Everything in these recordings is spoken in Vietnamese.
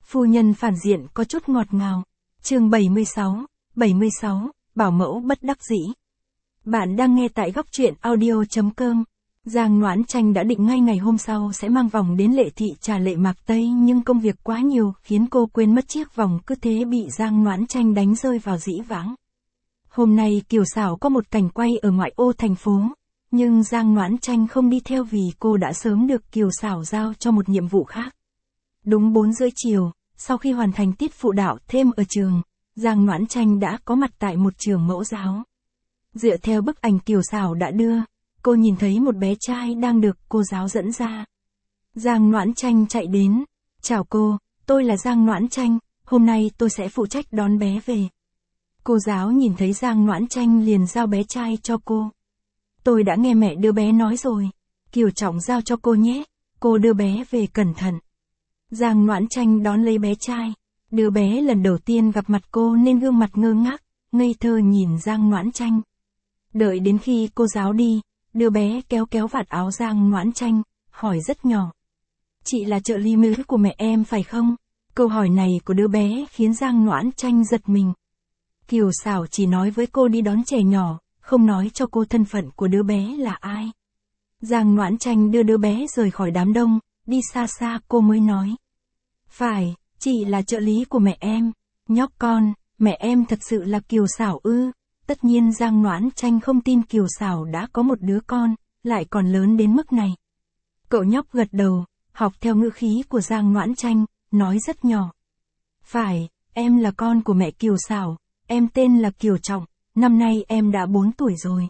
Phu nhân phản diện có chút ngọt ngào. Chương 76, bảo mẫu bất đắc dĩ. Bạn đang nghe tại góc truyện audio.com. Giang Noãn Tranh đã định ngay ngày hôm sau sẽ mang vòng đến Lệ Thị trả Lệ Mạc Tây, nhưng công việc quá nhiều khiến cô quên mất chiếc vòng, cứ thế bị Giang Noãn Tranh đánh rơi vào dĩ vãng. Hôm nay Kiều Xảo có một cảnh quay ở ngoại ô thành phố, nhưng Giang Noãn Tranh không đi theo vì cô đã sớm được Kiều Xảo giao cho một nhiệm vụ khác. Đúng 4 rưỡi chiều, sau khi hoàn thành tiết phụ đạo thêm ở trường, Giang Noãn Tranh đã có mặt tại một trường mẫu giáo. Dựa theo bức ảnh Kiều Xảo đã đưa, cô nhìn thấy một bé trai đang được cô giáo dẫn ra. Giang Noãn Tranh chạy đến. Chào cô, tôi là Giang Noãn Tranh, hôm nay tôi sẽ phụ trách đón bé về. Cô giáo nhìn thấy Giang Noãn Tranh liền giao bé trai cho cô. Tôi đã nghe mẹ đứa bé nói rồi, Kiều Trọng giao cho cô nhé, cô đưa bé về cẩn thận. Giang Noãn Tranh đón lấy bé trai. Đứa bé lần đầu tiên gặp mặt cô nên gương mặt ngơ ngác, ngây thơ nhìn Giang Noãn Tranh. Đợi đến khi cô giáo đi, đứa bé kéo vạt áo Giang Noãn Tranh, hỏi rất nhỏ. Chị là trợ lý nữ của mẹ em phải không? Câu hỏi này của đứa bé khiến Giang Noãn Tranh giật mình. Kiều Xảo chỉ nói với cô đi đón trẻ nhỏ, không nói cho cô thân phận của đứa bé là ai. Giang Noãn Tranh đưa đứa bé rời khỏi đám đông, đi xa xa cô mới nói. Phải, chị là trợ lý của mẹ em. Nhóc con, mẹ em thật sự là Kiều Xảo ư? Tất nhiên Giang Noãn Tranh không tin Kiều Xảo đã có một đứa con, lại còn lớn đến mức này. Cậu nhóc gật đầu, học theo ngữ khí của Giang Noãn Tranh, nói rất nhỏ. Phải, em là con của mẹ Kiều Xảo, em tên là Kiều Trọng, năm nay em đã 4 tuổi rồi.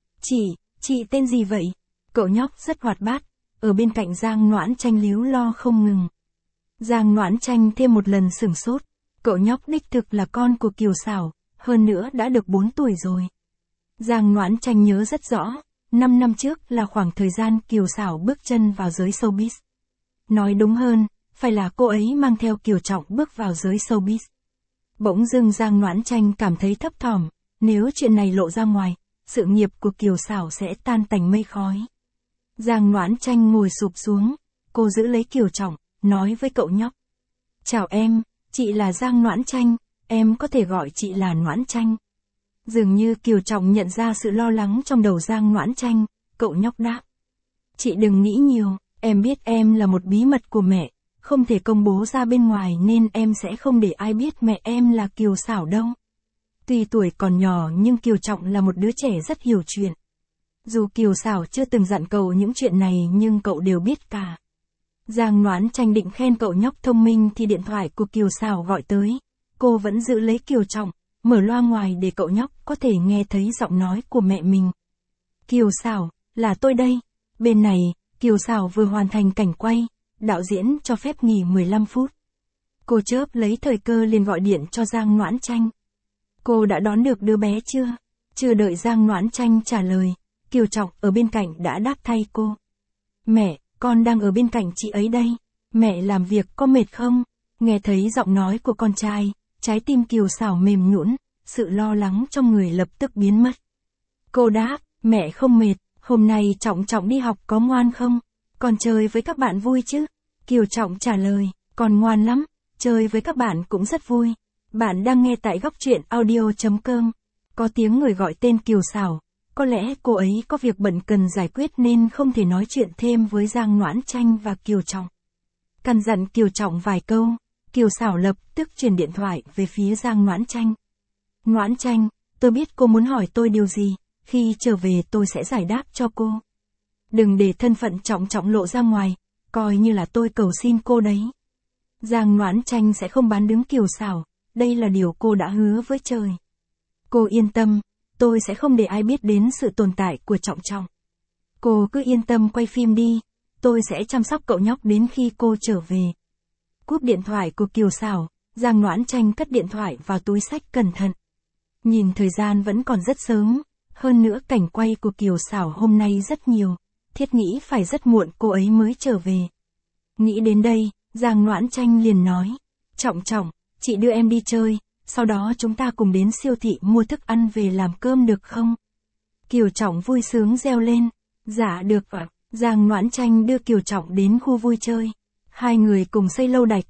Chị tên gì vậy? Cậu nhóc rất hoạt bát, ở bên cạnh Giang Noãn Tranh líu lo không ngừng. Giang Noãn Tranh thêm một lần sửng sốt, cậu nhóc đích thực là con của Kiều Xảo, hơn nữa đã được 4 tuổi rồi. Giang Noãn Tranh nhớ rất rõ, 5 năm trước là khoảng thời gian Kiều Xảo bước chân vào giới showbiz. Nói đúng hơn, phải là cô ấy mang theo Kiều Trọng bước vào giới showbiz. Bỗng dưng Giang Noãn Tranh cảm thấy thấp thỏm, nếu chuyện này lộ ra ngoài, sự nghiệp của Kiều Xảo sẽ tan tành mây khói. Giang Noãn Tranh ngồi sụp xuống, cô giữ lấy Kiều Trọng, nói với cậu nhóc. Chào em, chị là Giang Noãn Tranh, em có thể gọi chị là Noãn Tranh. Dường như Kiều Trọng nhận ra sự lo lắng trong đầu Giang Noãn Tranh, cậu nhóc đáp. Chị đừng nghĩ nhiều, em biết em là một bí mật của mẹ, không thể công bố ra bên ngoài nên em sẽ không để ai biết mẹ em là Kiều Xảo đâu. Tuy tuổi còn nhỏ nhưng Kiều Trọng là một đứa trẻ rất hiểu chuyện. Dù Kiều Xảo chưa từng dặn cậu những chuyện này nhưng cậu đều biết cả. Giang Noãn Tranh định khen cậu nhóc thông minh thì điện thoại của Kiều Xảo gọi tới. Cô vẫn giữ lấy Kiều Trọng, mở loa ngoài để cậu nhóc có thể nghe thấy giọng nói của mẹ mình. Kiều Xảo, là tôi đây. Bên này, Kiều Xảo vừa hoàn thành cảnh quay, đạo diễn cho phép nghỉ 15 phút. Cô chớp lấy thời cơ liền gọi điện cho Giang Noãn Tranh. Cô đã đón được đứa bé chưa? Chưa đợi Giang Noãn Tranh trả lời, Kiều Trọng ở bên cạnh đã đáp thay cô. Mẹ, con đang ở bên cạnh chị ấy đây. Mẹ làm việc có mệt không? Nghe thấy giọng nói của con trai, trái tim Kiều Xảo mềm nhũn, sự lo lắng trong người lập tức biến mất. Cô đáp, mẹ không mệt, hôm nay Trọng đi học có ngoan không? Con chơi với các bạn vui chứ? Kiều Trọng trả lời, con ngoan lắm, chơi với các bạn cũng rất vui. Bạn đang nghe tại góc truyện audio.com. Có tiếng người gọi tên Kiều Xảo, có lẽ cô ấy có việc bận cần giải quyết nên không thể nói chuyện thêm với Giang Noãn Tranh và Kiều Trọng. Căn dặn Kiều Trọng vài câu, Kiều Xảo lập tức truyền điện thoại về phía Giang Noãn Tranh. Noãn Tranh, tôi biết cô muốn hỏi tôi điều gì, khi trở về tôi sẽ giải đáp cho cô. Đừng để thân phận Trọng lộ ra ngoài, coi như là tôi cầu xin cô đấy. Giang Noãn Tranh sẽ không bán đứng Kiều Xảo, đây là điều cô đã hứa với trời. Cô yên tâm, tôi sẽ không để ai biết đến sự tồn tại của Trọng. Cô cứ yên tâm quay phim đi, tôi sẽ chăm sóc cậu nhóc đến khi cô trở về. Cúp điện thoại của Kiều Xảo, Giang Noãn Tranh cất điện thoại vào túi xách cẩn thận. Nhìn thời gian vẫn còn rất sớm, hơn nữa cảnh quay của Kiều Xảo hôm nay rất nhiều, thiết nghĩ phải rất muộn cô ấy mới trở về. Nghĩ đến đây, Giang Noãn Tranh liền nói, Trọng, chị đưa em đi chơi, sau đó chúng ta cùng đến siêu thị mua thức ăn về làm cơm được không? Kiều Trọng vui sướng reo lên, dạ được ạ. Giang Noãn Tranh đưa Kiều Trọng đến khu vui chơi. Hai người cùng xây lâu đài cát,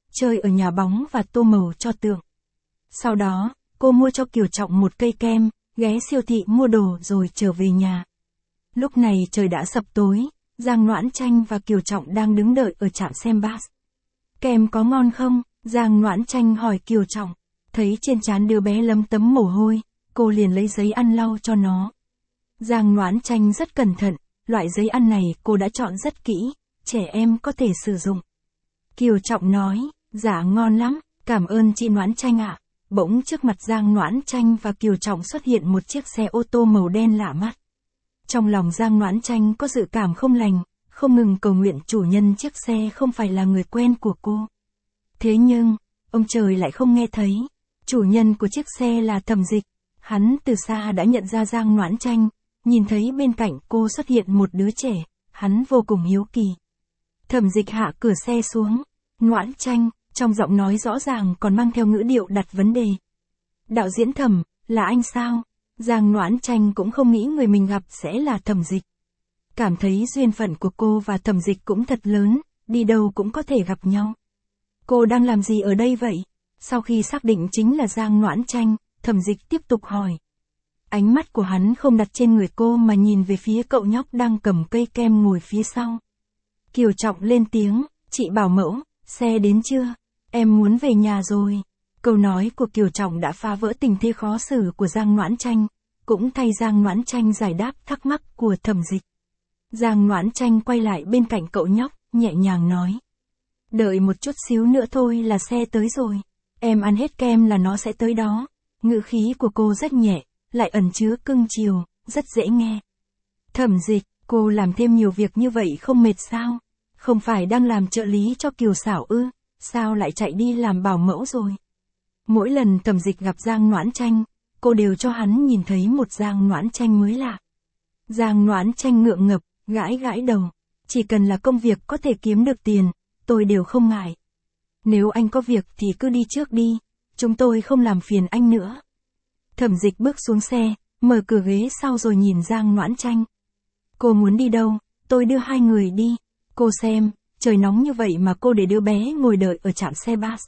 chơi ở nhà bóng và tô màu cho tượng. Sau đó, cô mua cho Kiều Trọng một cây kem, ghé siêu thị mua đồ rồi trở về nhà. Lúc này trời đã sập tối, Giang Noãn Chanh và Kiều Trọng đang đứng đợi ở trạm xem bus. Kem có ngon không? Giang Noãn Chanh hỏi Kiều Trọng. Thấy trên trán đứa bé lấm tấm mồ hôi, cô liền lấy giấy ăn lau cho nó. Giang Noãn Chanh rất cẩn thận, loại giấy ăn này cô đã chọn rất kỹ, trẻ em có thể sử dụng. Kiều Trọng nói, dạ ngon lắm, cảm ơn chị Noãn Chanh ạ. Bỗng trước mặt Giang Noãn Chanh và Kiều Trọng xuất hiện một chiếc xe ô tô màu đen lạ mắt. Trong lòng Giang Noãn Chanh có dự cảm không lành, không ngừng cầu nguyện chủ nhân chiếc xe không phải là người quen của cô. Thế nhưng, ông trời lại không nghe thấy. Chủ nhân của chiếc xe là Thẩm Dịch. Hắn từ xa đã nhận ra Giang Noãn Chanh, nhìn thấy bên cạnh cô xuất hiện một đứa trẻ, hắn vô cùng hiếu kỳ. Thẩm Dịch hạ cửa xe xuống. Noãn Chanh, trong giọng nói rõ ràng còn mang theo ngữ điệu đặt vấn đề. Đạo diễn Thẩm, là anh sao? Giang Noãn Chanh cũng không nghĩ người mình gặp sẽ là Thẩm Dịch. Cảm thấy duyên phận của cô và Thẩm Dịch cũng thật lớn, đi đâu cũng có thể gặp nhau. Cô đang làm gì ở đây vậy? Sau khi xác định chính là Giang Noãn Chanh, Thẩm Dịch tiếp tục hỏi. Ánh mắt của hắn không đặt trên người cô mà nhìn về phía cậu nhóc đang cầm cây kem ngồi phía sau. Kiều Trọng lên tiếng, chị bảo mẫu, xe đến chưa? Em muốn về nhà rồi. Câu nói của Kiều Trọng đã phá vỡ tình thế khó xử của Giang Noãn Chanh, cũng thay Giang Noãn Chanh giải đáp thắc mắc của Thẩm Dịch. Giang Noãn Chanh quay lại bên cạnh cậu nhóc, nhẹ nhàng nói. Đợi một chút xíu nữa thôi là xe tới rồi. Em ăn hết kem là nó sẽ tới đó. Ngữ khí của cô rất nhẹ, lại ẩn chứa cưng chiều, rất dễ nghe. Thẩm Dịch, cô làm thêm nhiều việc như vậy không mệt sao? Không phải đang làm trợ lý cho Kiều Xảo ư? Sao lại chạy đi làm bảo mẫu rồi? Mỗi lần Thẩm Dịch gặp Giang Noãn Chanh, cô đều cho hắn nhìn thấy một Giang Noãn Chanh mới lạ. Giang Noãn Chanh ngượng ngập, gãi gãi đầu. Chỉ cần là công việc có thể kiếm được tiền, tôi đều không ngại. Nếu anh có việc thì cứ đi trước đi, chúng tôi không làm phiền anh nữa. Thẩm Dịch bước xuống xe, mở cửa ghế sau rồi nhìn Giang Noãn Chanh. Cô muốn đi đâu, tôi đưa hai người đi. Cô xem, trời nóng như vậy mà cô để đứa bé ngồi đợi ở trạm xe bus.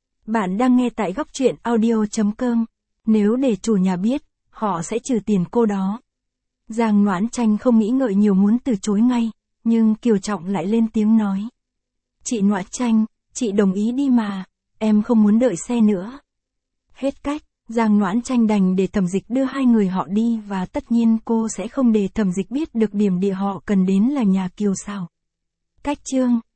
Bạn đang nghe tại góc truyện audio.com. Nếu để chủ nhà biết, họ sẽ trừ tiền cô đó. Giang Noãn Chanh không nghĩ ngợi nhiều muốn từ chối ngay, nhưng Kiều Trọng lại lên tiếng nói. Chị Noãn Chanh, chị đồng ý đi mà, em không muốn đợi xe nữa. Hết cách, Giang Noãn Chanh đành để Thẩm Dịch đưa hai người họ đi và tất nhiên cô sẽ không để Thẩm Dịch biết được điểm địa họ cần đến là nhà Kiều Xảo. Cách chương